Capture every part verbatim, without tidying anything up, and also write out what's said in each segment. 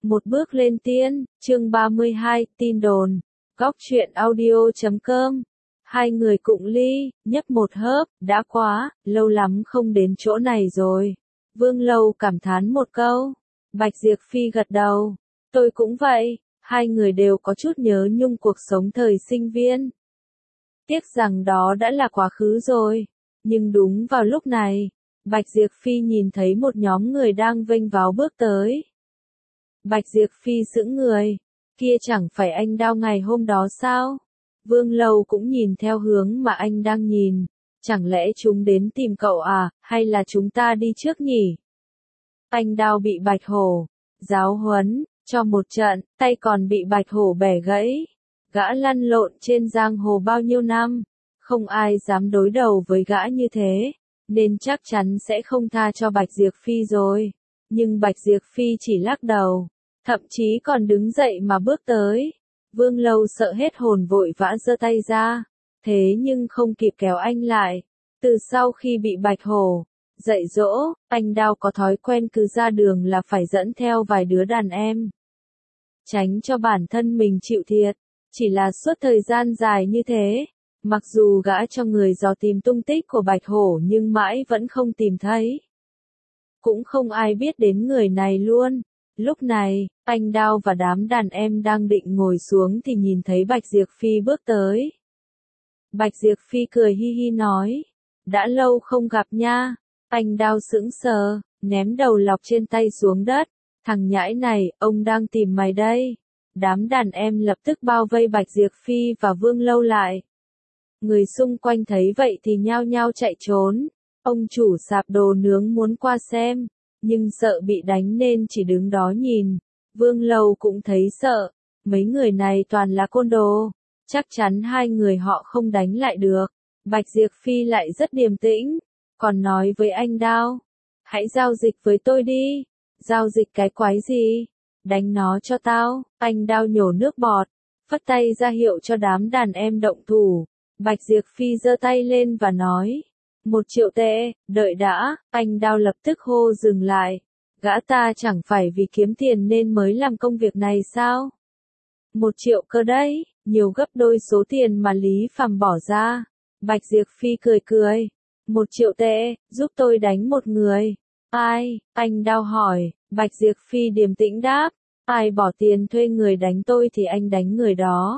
Một bước lên tiên, chương ba mươi hai, tin đồn. Góc truyện audio chấm com. Hai người cụng ly, nhấp một hớp, đã quá, lâu lắm không đến chỗ này rồi. Vương Lâu cảm thán một câu. Bạch Diệp Phi gật đầu. Tôi cũng vậy, hai người đều có chút nhớ nhung cuộc sống thời sinh viên. Tiếc rằng đó đã là quá khứ rồi. Nhưng đúng vào lúc này, Bạch Diệp Phi nhìn thấy một nhóm người đang vênh váo bước tới. Bạch Diệp Phi sững người, kia chẳng phải anh Đao ngày hôm đó sao? Vương Lâu cũng nhìn theo hướng mà anh đang nhìn, chẳng lẽ chúng đến tìm cậu à, hay là chúng ta đi trước nhỉ? Anh Đao bị Bạch Hổ giáo huấn, cho một trận, tay còn bị Bạch Hổ bẻ gãy. Gã lăn lộn trên giang hồ bao nhiêu năm, không ai dám đối đầu với gã như thế, nên chắc chắn sẽ không tha cho Bạch Diệp Phi rồi. Nhưng Bạch Diệp Phi chỉ lắc đầu, thậm chí còn đứng dậy mà bước tới. Vương Lâu sợ hết hồn vội vã giơ tay ra, thế nhưng không kịp kéo anh lại. Từ sau khi bị Bạch Hổ dạy dỗ, anh Đao có thói quen cứ ra đường là phải dẫn theo vài đứa đàn em. Tránh cho bản thân mình chịu thiệt, chỉ là suốt thời gian dài như thế. Mặc dù gã cho người dò tìm tung tích của Bạch Hổ nhưng mãi vẫn không tìm thấy. Cũng không ai biết đến người này luôn. Lúc này, anh Đao và đám đàn em đang định ngồi xuống thì nhìn thấy Bạch Diệp Phi bước tới. Bạch Diệp Phi cười hi hi nói, đã lâu không gặp nha. Anh Đao sững sờ, ném đầu lọc trên tay xuống đất. Thằng nhãi này, ông đang tìm mày đây. Đám đàn em lập tức bao vây Bạch Diệp Phi và Vương Lâu lại. Người xung quanh thấy vậy thì nhao nhao chạy trốn. Ông chủ sạp đồ nướng muốn qua xem, nhưng sợ bị đánh nên chỉ đứng đó nhìn. Vương Lâu cũng thấy sợ, mấy người này toàn là côn đồ, chắc chắn hai người họ không đánh lại được. Bạch Diệp Phi lại rất điềm tĩnh, còn nói với anh Đao, hãy giao dịch với tôi đi. Giao dịch cái quái gì? Đánh nó cho tao. Anh Đao nhổ nước bọt, phất tay ra hiệu cho đám đàn em động thủ. Bạch Diệp Phi giơ tay lên và nói, một triệu tệ, đợi đã. Anh Đao lập tức hô dừng lại. Gã ta chẳng phải vì kiếm tiền nên mới làm công việc này sao? Một triệu cơ đấy, nhiều gấp đôi số tiền mà Lý Phàm bỏ ra. Bạch Diệp Phi cười cười. Một triệu tệ, giúp tôi đánh một người. Ai? Anh Đao hỏi. Bạch Diệp Phi điềm tĩnh đáp. Ai bỏ tiền thuê người đánh tôi thì anh đánh người đó.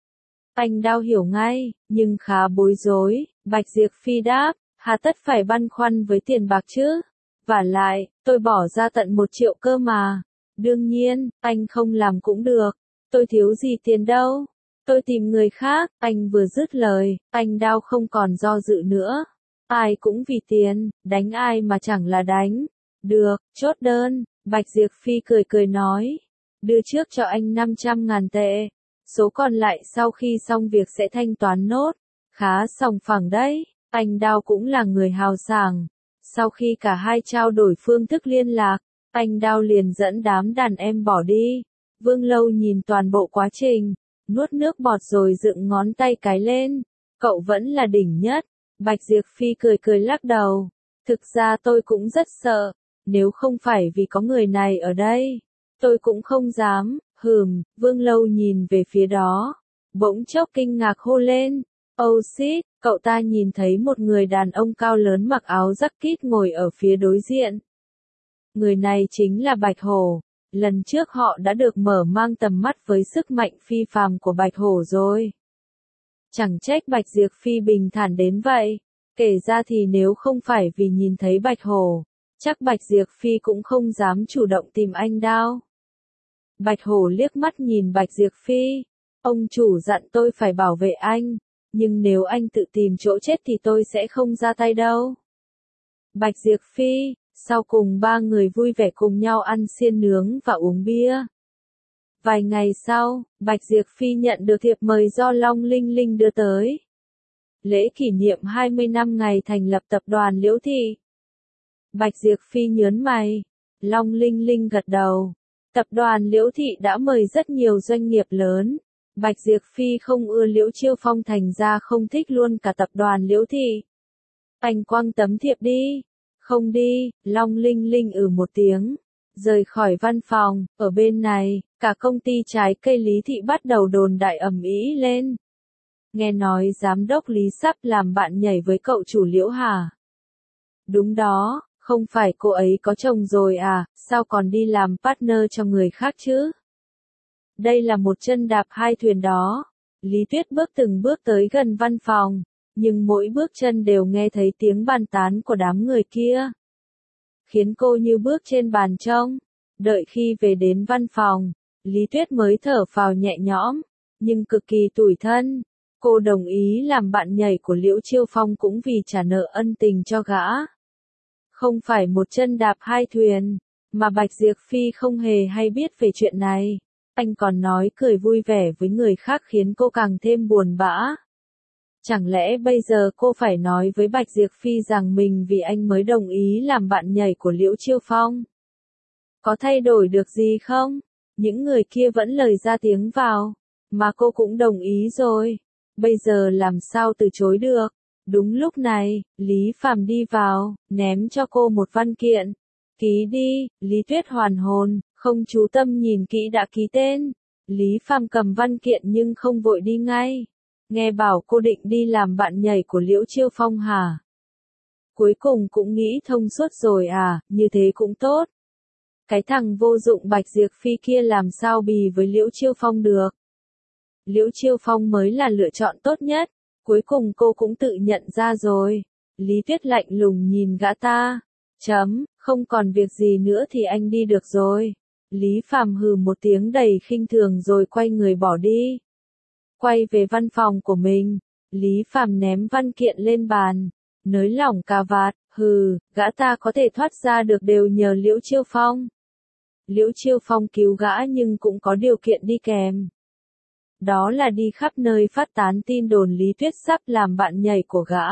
Anh Đao hiểu ngay, nhưng khá bối rối. Bạch Diệp Phi đáp, hà tất phải băn khoăn với tiền bạc chứ? Vả lại, tôi bỏ ra tận một triệu cơ mà. Đương nhiên, anh không làm cũng được. Tôi thiếu gì tiền đâu. Tôi tìm người khác. Anh vừa dứt lời, anh Đao không còn do dự nữa. Ai cũng vì tiền, đánh ai mà chẳng là đánh. Được, chốt đơn. Bạch Diệp Phi cười cười nói. Đưa trước cho anh năm trăm ngàn tệ. Số còn lại sau khi xong việc sẽ thanh toán nốt. Khá sòng phẳng đấy. Anh Đao cũng là người hào sảng. Sau khi cả hai trao đổi phương thức liên lạc, anh Đao liền dẫn đám đàn em bỏ đi. Vương Lâu nhìn toàn bộ quá trình, nuốt nước bọt rồi dựng ngón tay cái lên. Cậu vẫn là đỉnh nhất. Bạch Diệp Phi cười cười lắc đầu. Thực ra tôi cũng rất sợ. Nếu không phải vì có người này ở đây, tôi cũng không dám. Hừm, Vương Lâu nhìn về phía đó. Bỗng chốc kinh ngạc hô lên. Oh shit, cậu ta nhìn thấy một người đàn ông cao lớn mặc áo jacket ngồi ở phía đối diện. Người này chính là Bạch Hổ. Lần trước họ đã được mở mang tầm mắt với sức mạnh phi phàm của Bạch Hổ rồi. Chẳng trách Bạch Diệp Phi bình thản đến vậy. Kể ra thì nếu không phải vì nhìn thấy Bạch Hổ, chắc Bạch Diệp Phi cũng không dám chủ động tìm anh Đao. Bạch Hổ liếc mắt nhìn Bạch Diệp Phi. Ông chủ dặn tôi phải bảo vệ anh. Nhưng nếu anh tự tìm chỗ chết thì tôi sẽ không ra tay đâu. Bạch Diệp Phi, sau cùng ba người vui vẻ cùng nhau ăn xiên nướng và uống bia. Vài ngày sau, Bạch Diệp Phi nhận được thiệp mời do Long Linh Linh đưa tới. Lễ kỷ niệm hai mươi năm ngày thành lập tập đoàn Liễu Thị. Bạch Diệp Phi nhớn mày. Long Linh Linh gật đầu. Tập đoàn Liễu Thị đã mời rất nhiều doanh nghiệp lớn. Bạch Diệp Phi không ưa Liễu Chiêu Phong thành ra không thích luôn cả tập đoàn Liễu Thị. Anh quăng tấm thiệp đi. Không đi. Long Linh Linh ừ một tiếng. Rời khỏi văn phòng, ở bên này, cả công ty trái cây Lý Thị bắt đầu đồn đại ầm ĩ lên. Nghe nói giám đốc Lý sắp làm bạn nhảy với cậu chủ Liễu hả? Đúng đó, không phải cô ấy có chồng rồi à, sao còn đi làm partner cho người khác chứ? Đây là một chân đạp hai thuyền đó. Lý Tuyết bước từng bước tới gần văn phòng, nhưng mỗi bước chân đều nghe thấy tiếng bàn tán của đám người kia. Khiến cô như bước trên bàn trông. Đợi khi về đến văn phòng, Lý Tuyết mới thở phào nhẹ nhõm, nhưng cực kỳ tủi thân. Cô đồng ý làm bạn nhảy của Liễu Chiêu Phong cũng vì trả nợ ân tình cho gã. Không phải một chân đạp hai thuyền, mà Bạch Diệp Phi không hề hay biết về chuyện này. Anh còn nói cười vui vẻ với người khác khiến cô càng thêm buồn bã. Chẳng lẽ bây giờ cô phải nói với Bạch Diệp Phi rằng mình vì anh mới đồng ý làm bạn nhảy của Liễu Chiêu Phong? Có thay đổi được gì không? Những người kia vẫn lời ra tiếng vào, mà cô cũng đồng ý rồi. Bây giờ làm sao từ chối được? Đúng lúc này, Lý Phàm đi vào, ném cho cô một văn kiện. Ký đi. Lý Tuyết hoàn hồn, không chú tâm nhìn kỹ đã ký tên. Lý Phàm cầm văn kiện nhưng không vội đi ngay. Nghe bảo cô định đi làm bạn nhảy của Liễu Chiêu Phong hả? Cuối cùng cũng nghĩ thông suốt rồi à, như thế cũng tốt. Cái thằng vô dụng Bạch Diệp Phi kia làm sao bì với Liễu Chiêu Phong được. Liễu Chiêu Phong mới là lựa chọn tốt nhất. Cuối cùng cô cũng tự nhận ra rồi. Lý Tuyết lạnh lùng nhìn gã ta. Chấm, không còn việc gì nữa thì anh đi được rồi. Lý Phàm hừ một tiếng đầy khinh thường rồi quay người bỏ đi. Quay về văn phòng của mình, Lý Phàm ném văn kiện lên bàn, nới lỏng cà vạt, hừ, gã ta có thể thoát ra được đều nhờ Liễu Chiêu Phong. Liễu Chiêu Phong cứu gã nhưng cũng có điều kiện đi kèm. Đó là đi khắp nơi phát tán tin đồn Lý Tuyết sắp làm bạn nhảy của gã.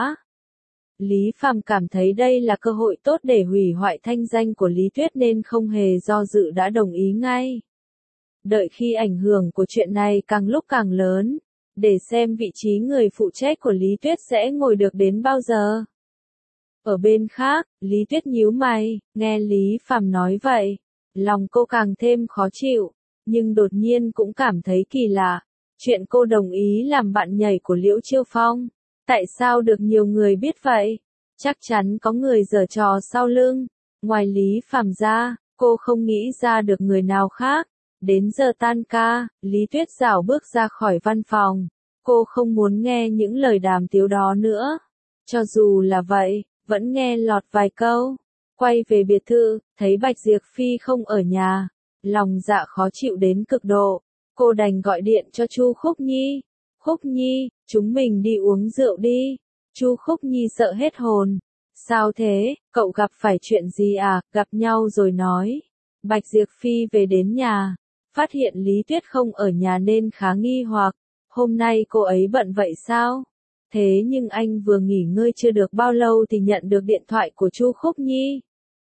Lý Phàm cảm thấy đây là cơ hội tốt để hủy hoại thanh danh của Lý Tuyết nên không hề do dự đã đồng ý ngay. Đợi khi ảnh hưởng của chuyện này càng lúc càng lớn, để xem vị trí người phụ trách của Lý Tuyết sẽ ngồi được đến bao giờ. Ở bên khác, Lý Tuyết nhíu mày, nghe Lý Phàm nói vậy, lòng cô càng thêm khó chịu, nhưng đột nhiên cũng cảm thấy kỳ lạ. Chuyện cô đồng ý làm bạn nhảy của Liễu Chiêu Phong, tại sao được nhiều người biết vậy? Chắc chắn có người giở trò sau lưng. Ngoài Lý Phàm ra, cô không nghĩ ra được người nào khác. Đến giờ tan ca, Lý Tuyết rảo bước ra khỏi văn phòng. Cô không muốn nghe những lời đàm tiếu đó nữa. Cho dù là vậy, vẫn nghe lọt vài câu. Quay về biệt thự, thấy Bạch Diệp Phi không ở nhà. Lòng dạ khó chịu đến cực độ. Cô đành gọi điện cho Chu Khúc Nhi. Khúc Nhi, chúng mình đi uống rượu đi. Chu Khúc Nhi sợ hết hồn. Sao thế, cậu gặp phải chuyện gì à, gặp nhau rồi nói. Bạch Diệp Phi về đến nhà, phát hiện Lý Tuyết không ở nhà nên khá nghi hoặc. Hôm nay cô ấy bận vậy sao? Thế nhưng anh vừa nghỉ ngơi chưa được bao lâu thì nhận được điện thoại của Chu Khúc Nhi.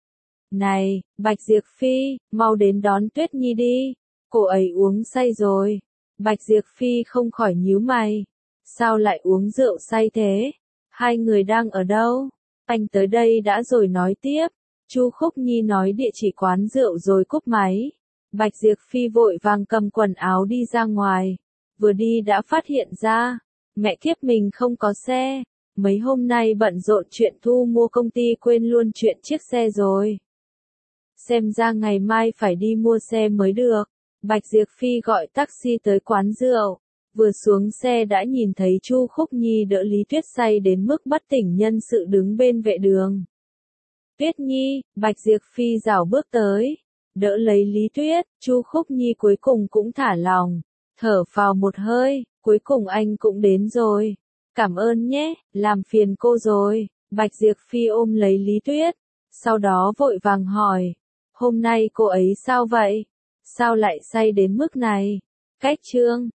Này, Bạch Diệp Phi, mau đến đón Tuyết Nhi đi. Cô ấy uống say rồi. Bạch Diệp Phi không khỏi nhíu mày. Sao lại uống rượu say thế? Hai người đang ở đâu? Anh tới đây đã rồi nói tiếp. Chu Khúc Nhi nói địa chỉ quán rượu rồi cúp máy. Bạch Diệp Phi vội vàng cầm quần áo đi ra ngoài. Vừa đi đã phát hiện ra. Mẹ kiếp mình không có xe. Mấy hôm nay bận rộn chuyện thu mua công ty quên luôn chuyện chiếc xe rồi. Xem ra ngày mai phải đi mua xe mới được. Bạch Diệp Phi gọi taxi tới quán rượu. Vừa xuống xe đã nhìn thấy Chu Khúc Nhi đỡ Lý Tuyết say đến mức bất tỉnh nhân sự đứng bên vệ đường. Tuyết Nhi, Bạch Diệp Phi rảo bước tới. Đỡ lấy Lý Tuyết, Chu Khúc Nhi cuối cùng cũng thả lòng. Thở phào một hơi, cuối cùng anh cũng đến rồi. Cảm ơn nhé, làm phiền cô rồi. Bạch Diệp Phi ôm lấy Lý Tuyết. Sau đó vội vàng hỏi. Hôm nay cô ấy sao vậy? Sao lại say đến mức này? Cách chương